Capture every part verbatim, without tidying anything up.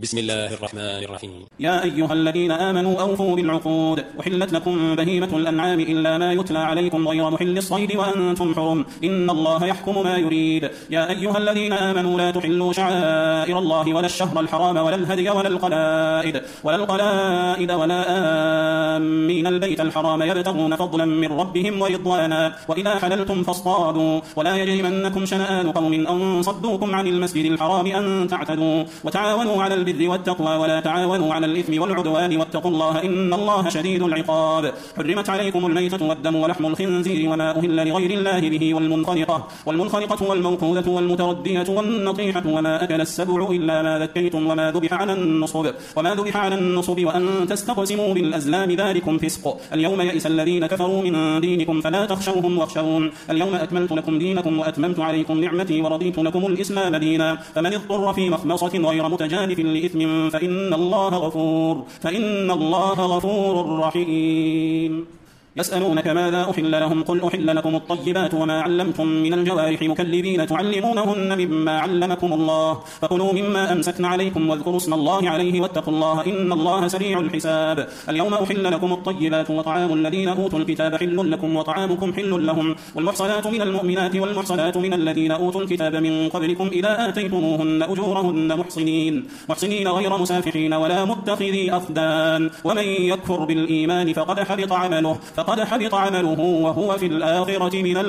بسم الله الرحمن الرحيم. يا أيها الذين آمنوا أوفوا بالعقود، أحلت لكم بهيمة الأنعام إلا ما يتلى عليكم غير محل الصيد وأنتم حرم، إن الله يحكم ما يريد. يا أيها الذين آمنوا لا تحلوا شعائر الله ولا الشهر الحرام ولا الهدي ولا القلائد ولا القلائد ولا آمين البيت الحرام يبتغون فضلا من ربهم ورضوانا، وإذا حللتم فاصطادوا، ولا يجرمنكم شنآن قوم أن صدوكم عن المسجد الحرام أن تعتدوا، وتعاونوا على البر والتقوى ولا تعاونوا على الإثم والعدوان، واتقوا الله إن الله شديد العقاب. حرمت عليكم الميتة والدم ولحم الخنزير وما أهل لغير الله به، والمنخنقة والمنخنقة والموقوذة والمتردية والنطيحة وما أكل السبع إلا ما ذكيتم وما ذبح على النصب وما ذبح على النصب وأن تستقسموا بالأزلام ذلكم فسق. اليوم يئس الذين كفروا من دينكم فلا تخشوهم واخشون. اليوم أكملت لكم دينكم وأتممت عليكم نعمتي ورضيت لكم الإسلام دينا، فمن اضطر في مخمصة غير متجانف لإثم فإن الله غفور فإن الله غفور رحيم. يسألونك ماذا أحل لهم، قل أحل لكم الطيبات وما علمتم من الجوارح مكلبين تعلمونهن مما علمكم الله، فكلوا مما أمسكن عليكم واذكروا اسم الله عليه واتقوا الله إن الله سريع الحساب. اليوم أحل لكم الطيبات وطعام الذين أوتوا الكتاب حل لكم وطعامكم حل لهم، والمحصنات من المؤمنات والمحصنات من الذين أوتوا الكتاب من قبلكم إذا آتيتموهن أجورهن محصنين محصنين غير مسافحين ولا متخذي أخدان، ومن يكفر بالإيمان فقد حبط عمله فقد حبط عمله وهو في الآخرة من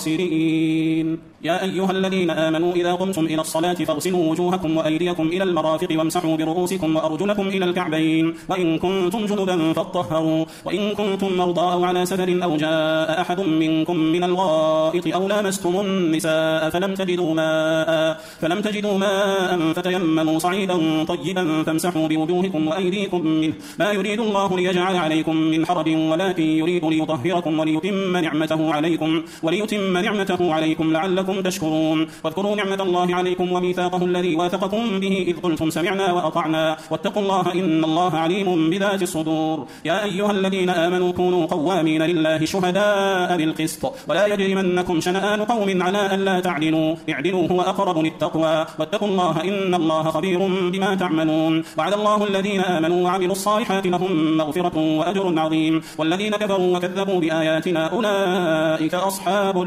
الخاسرين. يا أيها الذين آمنوا إذا قمتم إلى الصلاة فاغسلوا وجوهكم وأيديكم إلى المرافق وامسحوا برؤوسكم وأرجلكم إلى الكعبين، وإن كنتم جنبا فاطهروا، وإن كنتم مرضى أو على سفر أو جاء أحد منكم من الغائط أو لامستم النساء فلم تجدوا ماء فلم تجدوا ماء فتيمموا صعيدا طيبا فامسحوا بوجوهكم وأيديكم منه، ما يريد الله ليجعل عليكم من حرج ولكن يريد ليطهركم وليتم نعمته عليكم وليتم نعمته عليكم لعلكم تشكرون. واذكروا نعمة الله عليكم وميثاقه الذي واثقكم به إذ قلتم سمعنا وأطعنا واتقوا الله إن الله عليم بذات الصدور. يا أيها الذين آمنوا كونوا قوامين لله شهداء بالقسط، ولا يجرمنكم شنآن قوم على ألا تعدلوا، اعدلوا هو أقرب للتقوى، واتقوا الله إن الله خبير بما تعملون. وعد الله الذين آمنوا وعملوا الصالحات لهم مغفرة وأجر عظيم، والذين كفروا وكذبوا بآياتنا أولئك أصحاب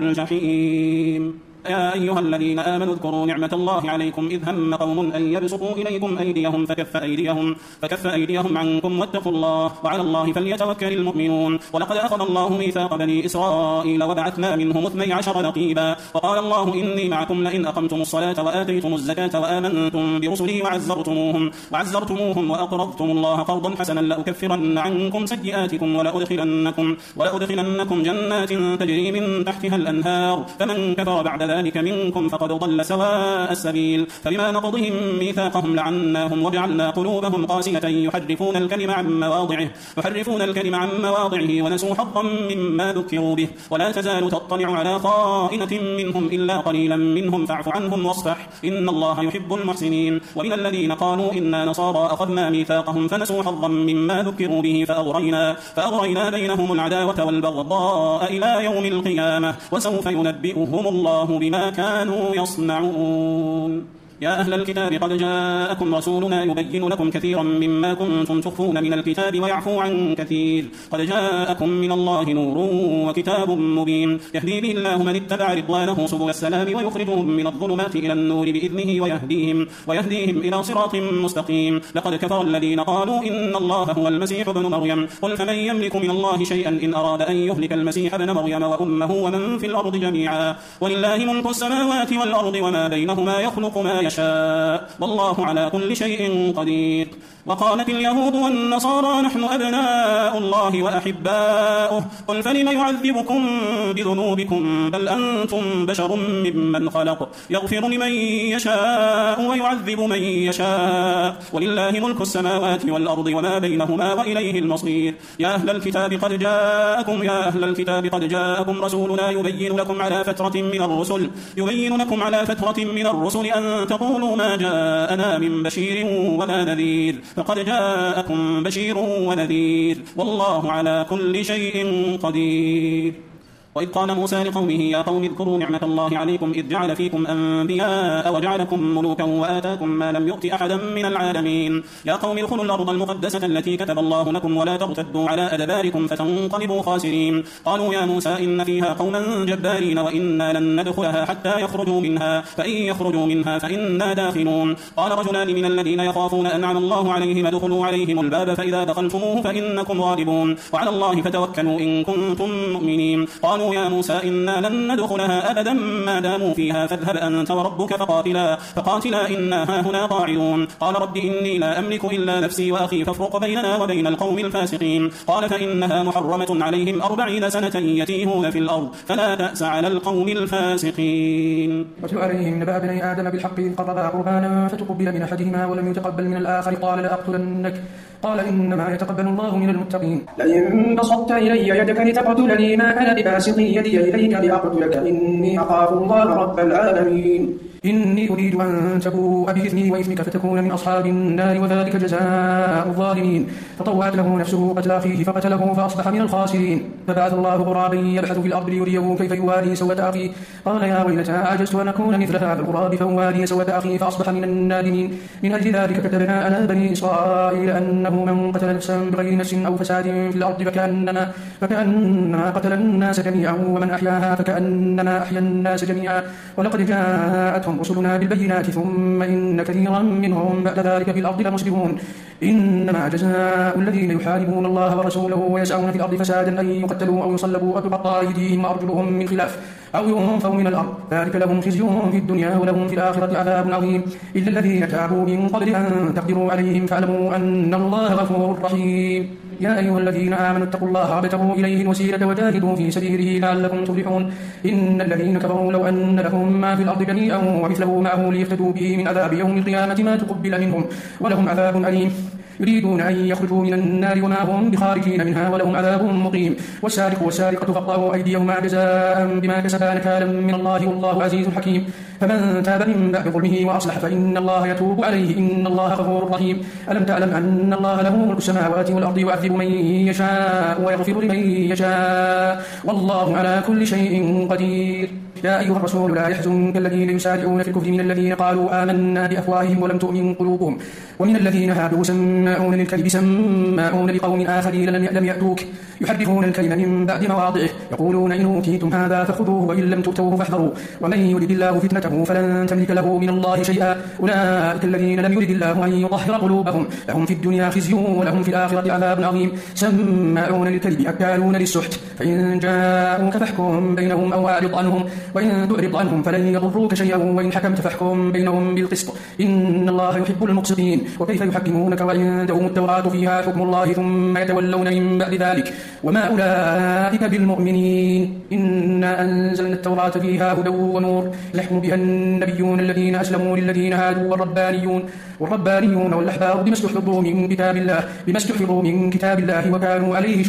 الجحيم. يا أيها الذين آمنوا اذكروا نعمة الله عليكم إذ هم قوم أن يبسطوا إليكم أيديهم فكف أيديهم, فكف أيديهم عنكم واتقوا الله وعلى الله فليتوكل المؤمنون. ولقد أخذ الله ميثاق بني إسرائيل وبعثنا منهم اثني عشر نقيبا، وقال الله إني معكم لئن أقمتم الصلاة وآتيتم الزكاة وآمنتم برسلي وعزرتموهم, وعزرتموهم وأقرضتم الله قرضا حسنا لأكفرن عنكم سيئاتكم ولأدخلنكم, ولأدخلنكم جنات تجري من تحتها الأنهار، فمن كفر بعد ذلك منكم فقد ضل سواء السبيل. فبما نقضهم ميثاقهم لعناهم وجعلنا قلوبهم قاسية يحرفون الكلم عن مواضعه يحرفون الكلم عن مواضعه ونسوا حظا مما ذكروا به، ولا تزال تطلع على خائنة منهم إلا قليلا منهم فاعف عنهم واصفح إن الله يحب المحسنين. ومن الذين قالوا إنا نصارى أخذنا ميثاقهم فنسوا حظا مما ذكروا به فأغرينا, فأغرينا بينهم العداوة والبغضاء إلى يوم القيامة وسوف ينبئهم الله بما كانوا يصنعون. يا أهل الكتاب قد جاءكم رسولنا يبين لكم كثيرا مما كنتم تخفون من الكتاب ويعفو عن كثير، قد جاءكم من الله نور وكتاب مبين يهدي به الله من اتبع رضوانه سبل السلام ويخرجهم من الظلمات إلى النور بإذنه ويهديهم, ويهديهم إلى صراط مستقيم. لقد كفر الذين قالوا إن الله هو المسيح ابن مريم، قل فمن يملك من الله شيئا إن أراد أن يهلك المسيح ابن مريم وأمه ومن في الأرض جميعا، ولله ملك السماوات والأرض وما بينهما يخلق ما يشاء والله على كل شيء قدير. وقالت اليهود والنصارى نحن أبناء الله وأحباؤه، قل فلم يعذبكم بذنوبكم بل أنتم بشر ممن خلق يغفر لمن يشاء ويعذب من يشاء ولله ملك السماوات والأرض وما بينهما وإليه المصير. يا أهل الكتاب قد جاءكم يا أهل الكتاب قد جاءكم رسولنا يبين لكم على فترة من الرسل يبين لكم على فترة من الرسل أن تقولوا ما جاءنا من بشير ولا نذير، فقد جاءكم بشير ونذير والله على كل شيء قدير. وإذ قال موسى لقومه يا قوم اذكروا نعمة الله عليكم إذ جعل فيكم أنبياء وجعلكم ملوكا وآتاكم ما لم يؤت أحدا من العالمين يا قوم ادخلوا الأرض المقدسة التي كتب الله لكم ولا ترتدوا على أدباركم فتنقلبوا خاسرين قالوا يا موسى إن فيها قوما جبارين وإنا لن ندخلها حتى يخرجوا منها فإن يخرجوا منها فإنا داخلون قال رجلان من الذين يخافون أنعم الله عليهم ادخلوا عليهم الباب فإذا دخلتموه فإنكم غالبون وعلى الله فتوكلوا إن كنتم مؤمنين قالوا يا موسى إنا لن ندخلها أبدا ما داموا فيها فاذهب أنت وربك فقاتلا فقاتلا إنا هاهنا قاعدون قال رب إني لا أملك إلا نفسي وأخي فافرق بيننا وبين القوم الفاسقين قال فإنها محرمة عليهم أربعين سنة يتيهون في الأرض فلا تأس على القوم الفاسقين واتل عليهم نبأ بني آدم بالحق إذ قربا قربانا فتقبل من أحدهما ولم يتقبل من الآخر قال لأقتلنك قال إنما يتقبل الله من المتقين لئن بسطت إلي يدك لتقتلني ما أنا بباسط يدي إليك لأقتلك إني أخاف الله رب العالمين إني أريد أن تبوء بإثمي وإثمك فتكون من أصحاب النار وذلك جزاء الظالمين فطوعت له نفسه قتل أخيه فقتله فأصبح من الخاسرين فبعث الله غرابا يبحث في الأرض ليريه كيف يواري سوءة أخيه قال يا ويلتى أعجزت أن أكون مثل هذا الغراب فأواري سوءة أخيه فأصبح من النادمين من أجل ذلك كتبنا على بني إسرائيل أنه من قتل نفسا بغير نفس أو فساد في الأرض فكأنما, فكأنما قتل الناس جميعا ومن أحياها فكأنما أحيا الناس جميعا ولقد جاءتهم رسلنا بالبينات ثم إن كثيرا منهم بعد ذلك في الأرض لمسرفون إنما جزاء الذين يحاربون الله ورسوله ويسعون في الأرض فسادا أن يقتلوا أو يصلبوا أو تقطع أيديهم وأرجلهم من خلاف أو ينفوا من الأرض ذلك لهم خزي في الدنيا ولهم في الآخرة عذاب عظيم إلا الذين تابوا من قبل أن تقدروا عليهم فاعلموا أن الله غفور رحيم يا أيها الذين آمنوا اتقوا الله وابتغوا إليه الوسيلة وجاهدوا في سبيله لعلكم تفلحون إن الذين كفروا لو أن لهم ما في الأرض جميعا ومثله معه ليفتدوا به من عذاب يوم القيامة ما تقبل منهم ولهم عذاب أليم يريدون أن يخرجوا من النار وما هم بخارجين منها ولهم عذاب مقيم والسارق والسارقة فاقطعوا أيديهما جزاء بما كسبا نكالا من الله والله عزيز حكيم فمن تاب من بعد ظلمه وأصلح فإن الله يتوب عليه إن الله غفور رحيم ألم تعلم أن الله له ملك السماوات والأرض يعذب من يشاء ويغفر لمن يشاء والله على كل شيء قدير يا أيها الرسول لا يحزنك الذين يسارعون في الكفر من الذين قالوا آمنا بأفواههم ولم تؤمن قلوبهم ومن الذين هادوا سماعون للكذب سماعون لقوم آخرين لم يأتوك يحرفون الكلمة من بعد مواضعه يقولون إن أوتيتم هذا فخذوه وإن لم تؤتوه فاحذروا ومن يرد الله فتنته فلن تملك له من الله شيئا أولئك الذين لم يرد الله أن يطهر قلوبهم لهم في الدنيا خزي ولهم في الآخرة عذاب عظيم سماعون للكذب أكالون للسحت فإن جاءوك فاحكم بينهم أو أعرض عنهم وإن تعرض عنهم فلن يضروك شيئا وإن حكمت فاحكم بينهم بالقسط إن الله يحب المقسطين وكيف يحكمونك وعندهم التوراة فيها حكم الله ثم يتولون من بعد ذلك وما أولئك بالمؤمنين إنا أنزلنا التوراة فيها هدى ونور يحكم بها النبيون الذين أسلموا للذين هادوا والربانيون والربانيون والأحبار بما استحفظوا من كتاب الله بما استحفظوا من كتاب الله وكانوا عليه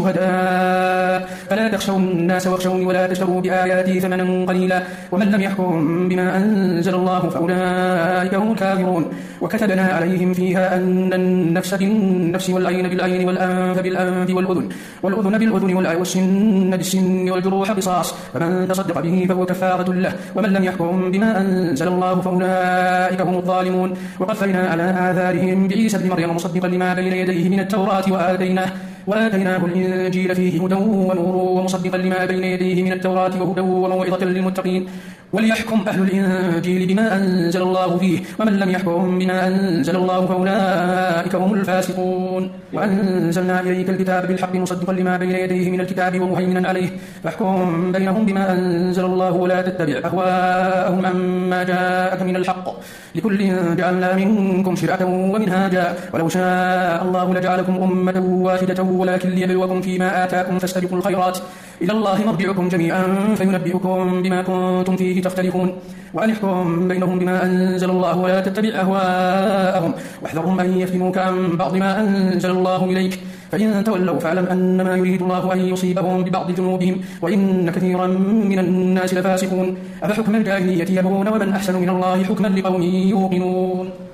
شهداء فلا تخشوا الناس واخشوني ولا تشتروا بآياتي ثمنا قليلا ومن لم يحكم بما أنزل الله فأولئك هم الكافرون وكتبنا عليهم فيها أن النفس بالنفس والعين بالعين والأنف بالأنف والأذن والأذن بالأذن والسن بالسن والجروح قصاص فمن تصدق به فهو كفارة له ومن لم يحكم بما أنزل الله فأولئك هم الظالمون وقفينا على آثارهم بعيسى ابن مريم مصدقا لما بين يديه من التوراة وآتيناه وآتيناه الإنجيل فيه هدى ونور ومصدقا لما بين يديه من التوراة وهدى وموعظة للمتقين وليحكم أهل الإنجيل بما أنزل الله فيه ومن لم يحكم بما أنزل الله فأولئك هم الفاسقون وأنزلنا إليك الكتاب بالحق مصدقا لما بين يديه من الكتاب ومهيمنا عليه فاحكم بينهم بما أنزل الله ولا تتبع أهواءهم عما جاءك من الحق لكل جعلنا منكم شرعة ومنهاجا ولو شاء الله لجعلكم أمة واحدة ولكن ليبلوكم فيما آتاكم فاستبقوا الخيرات إلى الله مرجعكم جميعا فينبئكم بما كنتم فيه تختلفون وأن احكم بينهم بما أنزل الله ولا تتبع أهواءهم واحذرهم أن يفتنوك عن بعض ما أنزل الله إليك فإن تولوا فاعلم أنما يريد الله أن يصيبهم ببعض ذنوبهم وإن كثيرا من الناس لفاسقون أفحكم الجاهلية يبغون ومن أحسن من الله حكما لقوم يوقنون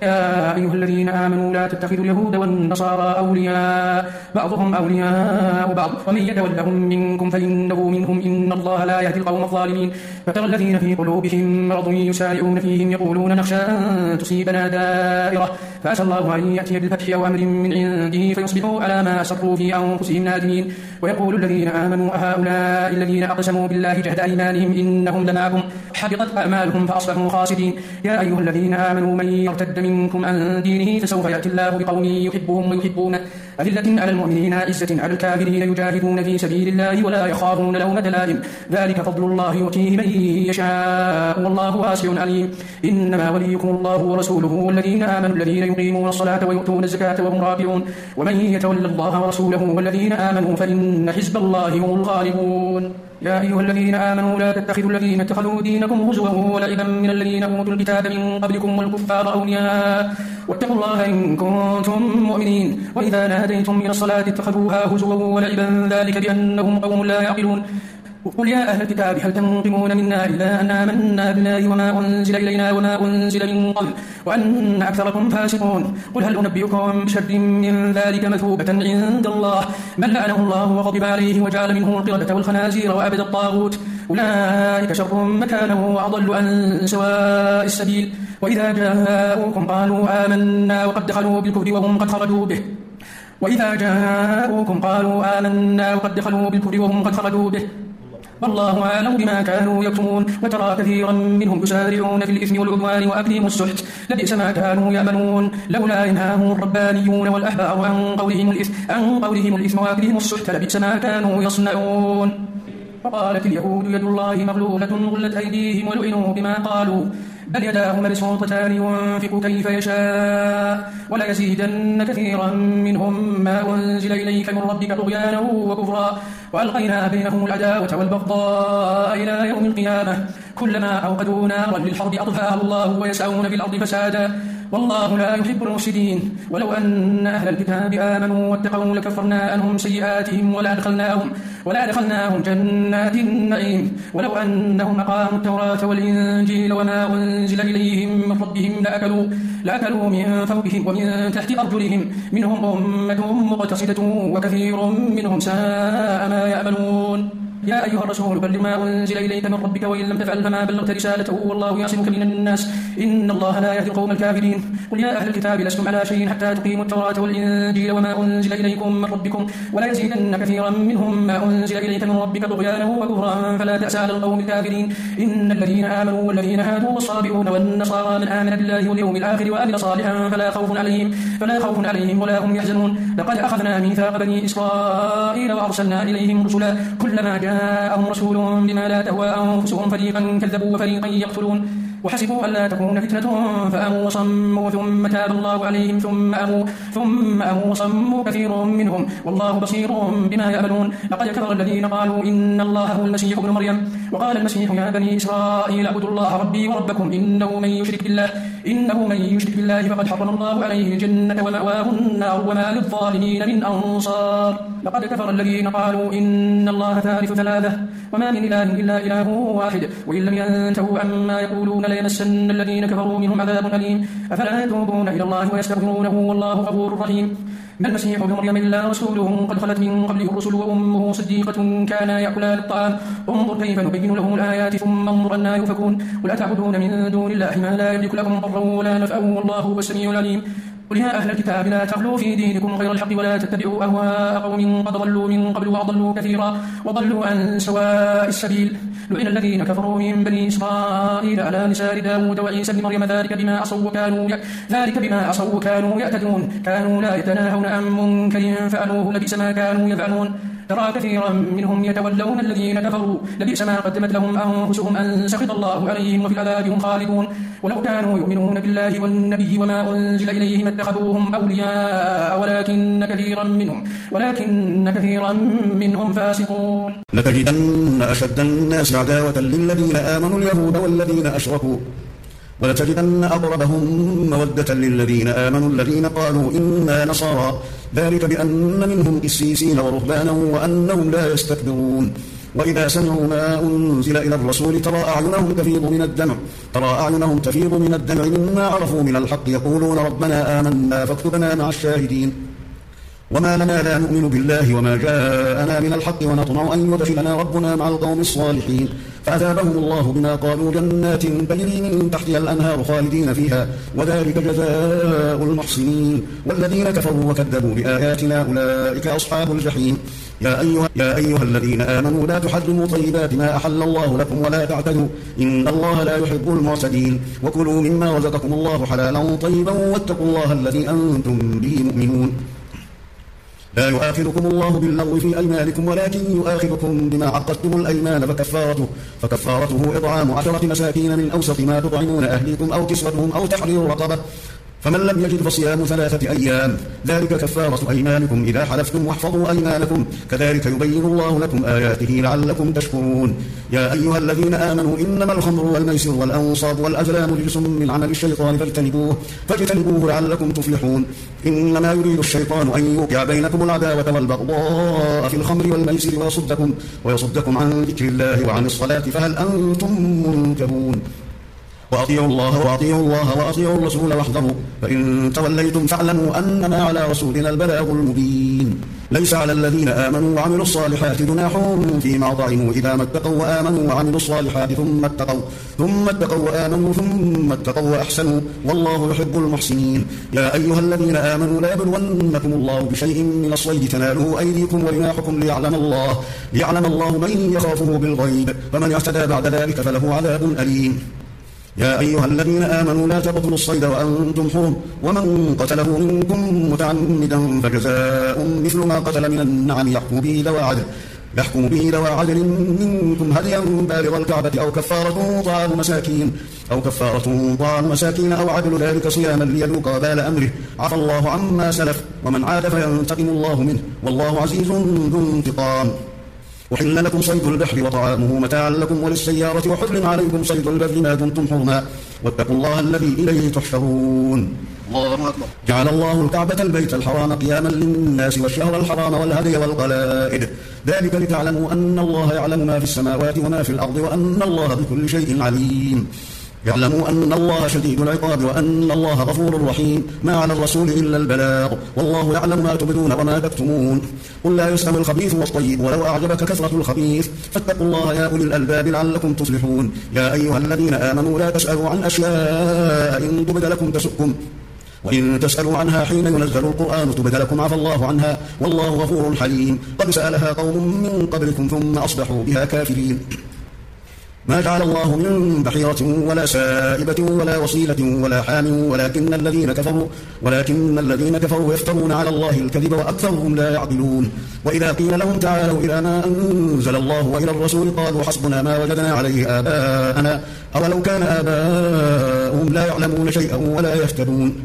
يا أيها الذين آمنوا لا تتخذوا اليهود والنصارى أولياء بعضهم أولياء بعض ومن يتولهم منكم فإنه منهم إن الله لا يهدي القوم الظالمين فترى الذين في قلوبهم مرض يسارعون فيهم يقولون نخشى أن تصيبنا دائرة فأسى الله أن يأتي بالفتح أو أمر من عنده فيصبحوا على ما أسروا في أنفسهم نادمين ويقول الذين آمنوا أهؤلاء الذين أقسموا بالله جهد أيمانهم إنهم لمعكم حبطت أعمالهم فأصبحوا خاسرين يا أيها الذين آمنوا من يرتد منكم عن دينه فسوف يأتي الله بقوم يحبهم ويحبونه أذلة على المؤمنين عزة على الكافرين يجاهدون في سبيل الله ولا يخافون لومة لائم ذلك فضل الله يؤتيه من يشاء والله واسع عليم إنما وليكم الله ورسوله والذين آمنوا الذين يقيمون الصلاة ويؤتون الزكاة وهم راكعون ومن يتولى الله ورسوله والذين آمنوا فإن حزب الله هم الغالبون يا أيها الذين آمنوا لا تتخذوا الذين اتخذوا دينكم هزوا ولعبا من الذين أوتوا الكتاب من قبلكم والكفار أولياء واتقوا الله إن كنتم مؤمنين وإذا ناديتم إلى الصلاة اتخذوها هزوا ولعبا ذلك بأنهم قوم لا يعقلون قل يا أهل الكتاب هل تنقمون منا إلا أن آمنا بالله وما أنزل إلينا وما أنزل من قبل وأن أكثركم فاسقون قل هل أنبئكم بشر من ذلك مثوبة عند الله من لعنه الله وغضب عليه وجعل منه القردة والخنازير وعبد الطاغوت أولئك شر مكانا وأضل عن سواء السبيل وإذا جاءوكم قالوا آمنا وقد دخلوا بالكفر وهم قد خرجوا به وإذا جاءوكم قالوا آمنا وقد دخلوا بالكفر وهم قد خرجوا به والله أعلم بما كانوا يكتمون وترى كثيرا منهم يسارعون في الإثم والعدوان وأكلهم السحت لبئس ما كانوا يعملون لولا ينهاهم الربانيون والأحبار عن قولهم الإثم عن قولهم الإثم وأكلهم السحت لبئس ما كانوا يصنعون فقالت اليهود يد الله مغلولة غلت أيديهم ولعنوا بما قالوا بل يداه مبسوطتان ينفق كيف يشاء ولا يزيدن كثيرا منهم ما أنزل إليك من ربك طغيانا وكفرا وألقينا بينهم العداوة والبغضاء إلى يوم القيامة كلما أوقدوا نارا للحرب أطفاها الله ويسعون في الأرض فسادا والله لا يحب المفسدين ولو أن أهل الكتاب آمنوا واتقوا لكفرنا عنهم سيئاتهم ولأدخلناهم ولأدخلناهم جنات النعيم ولو أنهم أقاموا التوراة والإنجيل وما أنزل إليهم من ربهم لأكلوا, لأكلوا من فوقهم ومن تحت أرجلهم منهم أمة مقتصدة وكثير منهم ساء ما يعملون يا أيها الرسول بلغ ما أنزل إليك من ربك وإن لم تفعل فما بلغت رسالته والله يعصمك من الناس إن الله لا يهدي القوم الكافرين قل يا أهل الكتاب لستم على شيء حتى تقيموا التوراة والإنجيل وما أنزل إليكم من ربكم ولا يزيدن كثيرا منهم ما أنزل إليك من ربك طغيانا وكفرا فلا تأس على القوم الكافرين إن الذين آمنوا والذين هادوا والصابئون والنصارى من آمن بالله واليوم الآخر وعمل صالحا فلا خوف عليهم فلا خوف عليهم ولا هم يحزنون لقد أخذنا ميثاق بني إسرائيل وأرسلنا إليهم رسلا كلما جاءهم رسول بما لا تهوى أنفسهم فريقا كذبوا وفريقا يقتلون وحسبوا ألا تكون فتنة فأموا وصموا ثم تاب الله عليهم ثم أموا ثم أموا وصموا كثير منهم والله بصير بما يعملون لقد كفر الذين قالوا إن الله هو المسيح ابن مريم وقال المسيح يا بني إسرائيل اعبدوا الله ربي وربكم إنه من يشرك بالله إنه من يشرك بالله فقد حرم الله عليه الجنة ومأواه النار وما للظالمين من أنصار لقد كفر الذين قالوا إن الله ثالث ثلاثة وما من إله إلا إله واحد وإن لم ينتهوا عما يقولون ليمسن الذين كفروا منهم عذاب أليم أفلا يتوبون إلى الله ويستغفرونه والله غفور رحيم ما المسيح ابن مريم إلا رسول قد خلت من قبله الرسل وأمه صديقة كانا يأكلان الطعام انظر كيف نبين لهم الآيات ثم انظر أنا يؤفكون ولا تعبدون من دون الله ما لا يملك لكم ضرا ولا نفعا والله هو السميع العليم قل يا أهل الكتاب لا تغلوا في دينكم غير الحق ولا تتبعوا أهواء قوم قد ضلوا من قبل وأضلوا كثيرا وضلوا عن سواء السبيل لعن الذين كفروا من بني إسرائيل على لسان داود وعيسى بن مريم ذلك بما عصوا كانوا ذلك بما عصوا كانوا يعتدون كانوا لا يتناهون عن منكر فعلوه لبئس ما كانوا يفعلون ترى كثيرا منهم يتولون الذين كفروا لبئس ما قدمت لهم أنفسهم أن سخط الله عليهم وفي العذاب هم خالدون ولو كانوا يؤمنون بالله والنبي وما أنزل إليهم اتخذوهم أولياء ولكن كثيرا منهم ولكن كثيرا منهم فاسقون لتجدن أشد الناس عداوة للذين آمنوا اليهود والذين أشركوا ولتجدن أقربهم مودة للذين آمنوا الذين قالوا إنا نصارى ذلك بأن منهم قسيسين ورهبانا وأنهم لا يستكبرون وإذا سمعوا ما أنزل إلى الرسول ترى أعينهم تفيض من الدمع ترى أعينهم تفيض من الدمع مما عرفوا من الحق يقولون ربنا آمنا فاكتبنا مع الشاهدين وما لنا لا نؤمن بالله وما جاءنا من الحق ونطمع أن يدخلنا ربنا مع القوم الصالحين فأثابهم الله بما قالوا جنات تجري من تحتها الأنهار خالدين فيها وذلك جزاء المحسنين والذين كفروا وكذبوا بآياتنا أولئك أصحاب الجحيم يا أيها, يا أيها الذين آمنوا لا تحرموا طيبات ما أحل الله لكم ولا تعتدوا إن الله لا يحب المعتدين وكلوا مما رزقكم الله حلالا طيبا واتقوا الله الذي أنتم به مؤمنون لا يؤاخذكم الله باللغو في أيمانكم ولكن يؤاخذكم بما عقدتم الأيمان فكفارته, فكفارته إطعام عشرة مساكين من أوسط ما تطعمون أهليكم أو كسوتهم أو تحرير رقبة فمن لم يجد فصيام ثلاثة أيام ذلك كفارة أيمانكم إذا حلفتم واحفظوا أيمانكم كذلك يبين الله لكم آياته لعلكم تشكرون يا أيها الذين آمنوا إنما الخمر والميسر والأنصاب والأزلام رجس من عمل الشيطان فاجتنبوه, فاجتنبوه لعلكم تفلحون إنما يريد الشيطان أن يوقع بينكم العداوة والبغضاء في الخمر والميسر ويصدكم, ويصدكم عن ذكر الله وعن الصلاة فهل أنتم منتهون وأطيعوا الله وأطيعوا الله وأطيعوا الرسول واحذروا فإن توليتم فاعلموا أنما على رسولنا البلاغ المبين ليس على الذين آمنوا وعملوا الصالحات جناح فيما طعموا إذا ما اتقوا وآمنوا وعملوا الصالحات ثم اتقوا ثم اتقوا وآمنوا ثم اتقوا وأحسنوا والله يحب المحسنين يا أيها الذين آمنوا لا يبلونكم الله بشيء من الصيد تناله أيديكم ورماحكم ليعلم الله ليعلم الله من يخافه بالغيب فمن اعتدى بعد ذلك فله عذاب أليم يا أيها الذين آمنوا لا تقتلوا الصيد وأنتم حرم ومن قتله منكم متعمدا فجزاء مثل ما قتل من النعم يحكم به ذوى عدل يحكم به ذوى عدل منكم هديا بالغ الكعبة أو كفارة طعام مساكين أو كفارة طعام مساكين أو عدل ذلك صياما ليذوق وبال أمره عفى الله عما سلف ومن عاد فينتقم الله منه والله عزيز ذو انتقام وحل لكم صيد البحر وطعامه متاعا لكم وللسيارة وحرم عليكم صيد البر ما دمتم حرما واتقوا الله الذي إليه تحشرون الله أكبر جعل الله الكعبة البيت الحرام قياما للناس والشهر الحرام والهدي والقلائد ذلك لتعلموا أن الله يعلم ما في السماوات وما في الأرض وأن الله بكل شيء عليم يعلموا أن الله شديد العقاب وأن الله غفور رحيم ما على الرسول إلا البلاغ والله يعلم ما تبدون وما تكتمون قل لا يستوي الخبيث والطيب ولو أعجبك كثرة الخبيث فاتقوا الله يا أولي الألباب لعلكم تفلحون يا أيها الذين آمنوا لا تسألوا عن أشياء إن تبد لكم تسؤكم وإن تسألوا عنها حين ينزل القرآن تبد لكم عفى الله عنها والله غفور حليم قد سألها قوم من قبلكم ثم أصبحوا بها كافرين ما جعل الله من بحيرة ولا سائبة ولا وصيلة ولا حام ولكن الذين كفروا ولكن الذين كفروا يفترون على الله الكذب وأكثرهم لا يعقلون وإذا قيل لهم تعالوا إلى ما أنزل الله وإلى الرسول قالوا حسبنا ما وجدنا عليه آباءنا أولو كان آباؤهم لا يعلمون شيئا ولا يهتدون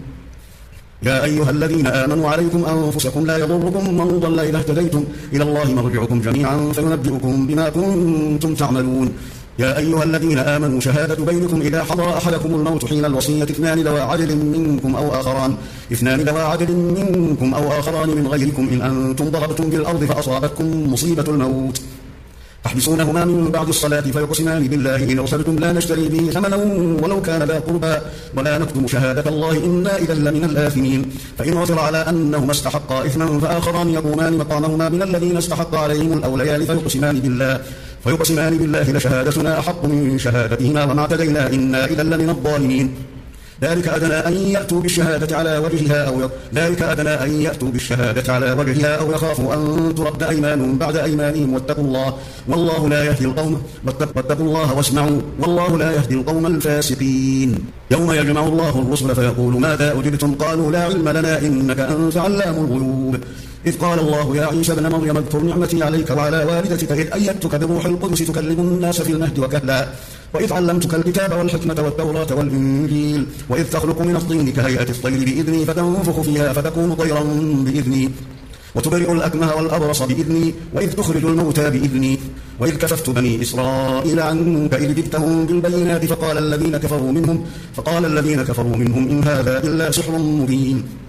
يا أيها الذين آمنوا عليكم أنفسكم لا يضركم من ضل إذا اهتديتم إلى الله مرجعكم جميعا فينبئكم بما كنتم تعملون يا أيها الذين آمنوا شهادة بينكم إذا حضر أحدكم الموت حين الوصية اثنان ذوى عدل منكم أو آخران اثنان ذوى عدل منكم أو آخران من غيركم إن أنتم ضربتم بالأرض فأصابتكم مصيبة الموت تحبسونهما من بعد الصلاة فيقسمان بالله إن أرسلتم لا نشتري به ثمنا ولو كان ذا قربى ولا نكتم شهادة الله إنا إذا لمن الآثمين فإن عثر على أنهما استحقا إثما فآخران يقومان مقامهما من الذين استحق عليهم الأوليان فيقسمان بالله فيقسمان بالله لشهادتنا أحق من شهادتهما وما اعتدينا إنا إذا لمن الظالمين ذلك أدنى أن يأتوا بالشهادة على وجهها أو يق... ذلك أدنى أن يأتوا بالشهادة على وجهها أو يخافوا أن ترد أيمان بعد أيمانهم واتقوا الله والله لا يهدي القوم واتقوا الله واسمعوا والله لا يهدي القوم الفاسقين يوم يجمع الله الرسل فيقول ماذا أجبتم قالوا لا علم لنا إنك أنت علام الغيوب إذ قال الله يا عيسى ابن مريم اذكر نعمتي عليك وعلى والدتك إذ أيدتك بروح القدس تكلم الناس في المهد وكهلا وإذ علمتك الكتاب والحكمة والتوراة والإنجيل وإذ تخلق من الطين كهيئة الطير بإذني فتنفخ فيها فتكون طيرا بإذني وتبرئ الأكمه والأبرص بإذني وإذ تخرج الموتى بإذني وإذ كففت بني إسرائيل عنك إذ جئتهم بالبينات فقال الذين كفروا منهم فقال الذين كفروا منهم إن هذا إلا سحر مبين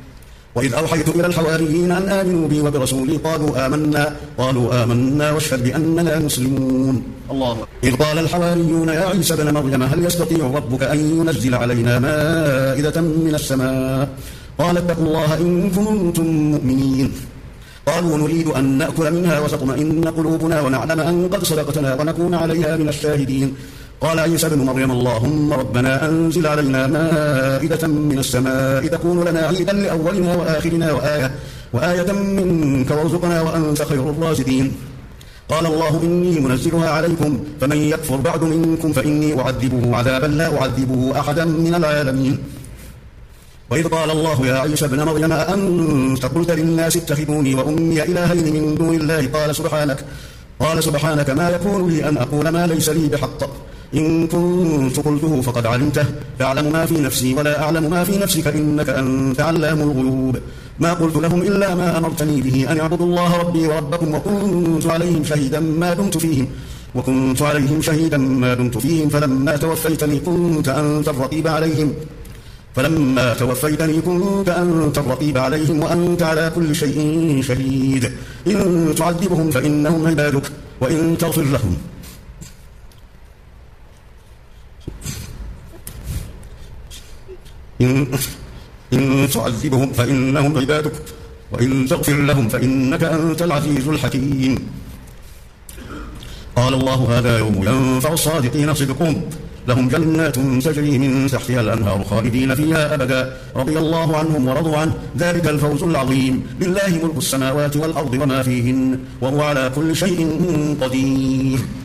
وإذ أوحيت إلى الحواريين أن آمنوا بي وبرسولي قالوا آمنا قالوا آمنا واشهد بأننا مسلمون. الله. إذ قال الحواريون يا عيسى ابن مريم هل يستطيع ربك أن ينزل علينا مائدة من السماء؟ قال اتقوا الله إن كنتم مؤمنين. قالوا نريد أن نأكل منها وتطمئن قلوبنا ونعلم أن قد صدقتنا ونكون عليها من الشاهدين. قال عيسى ابن مريم اللهم ربنا أنزل علينا مائدة من السماء تكون لنا عيدا لأولنا وآخرنا وآية, وآية منك وارزقنا وأنت خير الرازقين. قال الله إني منزلها عليكم فمن يكفر بعد منكم فإني أعذبه عذابا لا أعذبه أحدا من العالمين. وإذ قال الله يا عيسى ابن مريم أأنت قلت للناس اتخذوني وأمي إلهين من دون الله قال سبحانك قال سبحانك ما يكون لي أن أقول ما ليس لي بحق إن كنت قلته فقد علمته تعلم ما في نفسي ولا أعلم ما في نفسك إنك أنت علام الغيوب. ما قلت لهم إلا ما أمرتني به أن اعبدوا الله ربي وربكم وكنت عليهم شهيدا ما دمت فيهم وكنت عليهم شهيدا ما دمت فيهم فلما توفيتني كنت أنت الرقيب عليهم فلما توفيتني كنت أنت الرقيب عليهم وأنت على كل شيء شهيد. إن تعذبهم فإنهم عبادك وإن تغفر لهم إن, إن تعذبهم فإنهم عبادك وإن تغفر لهم فإنك أنت العزيز الحكيم. قال الله هذا يوم ينفع الصادقين صدقهم لهم جنات تجري من تحتها الأنهار خالدين فيها أبدا رضي الله عنهم ورضوا عنه ذلك الفوز العظيم. لله ملك السماوات والأرض وما فيهن وهو على كل شيء قدير.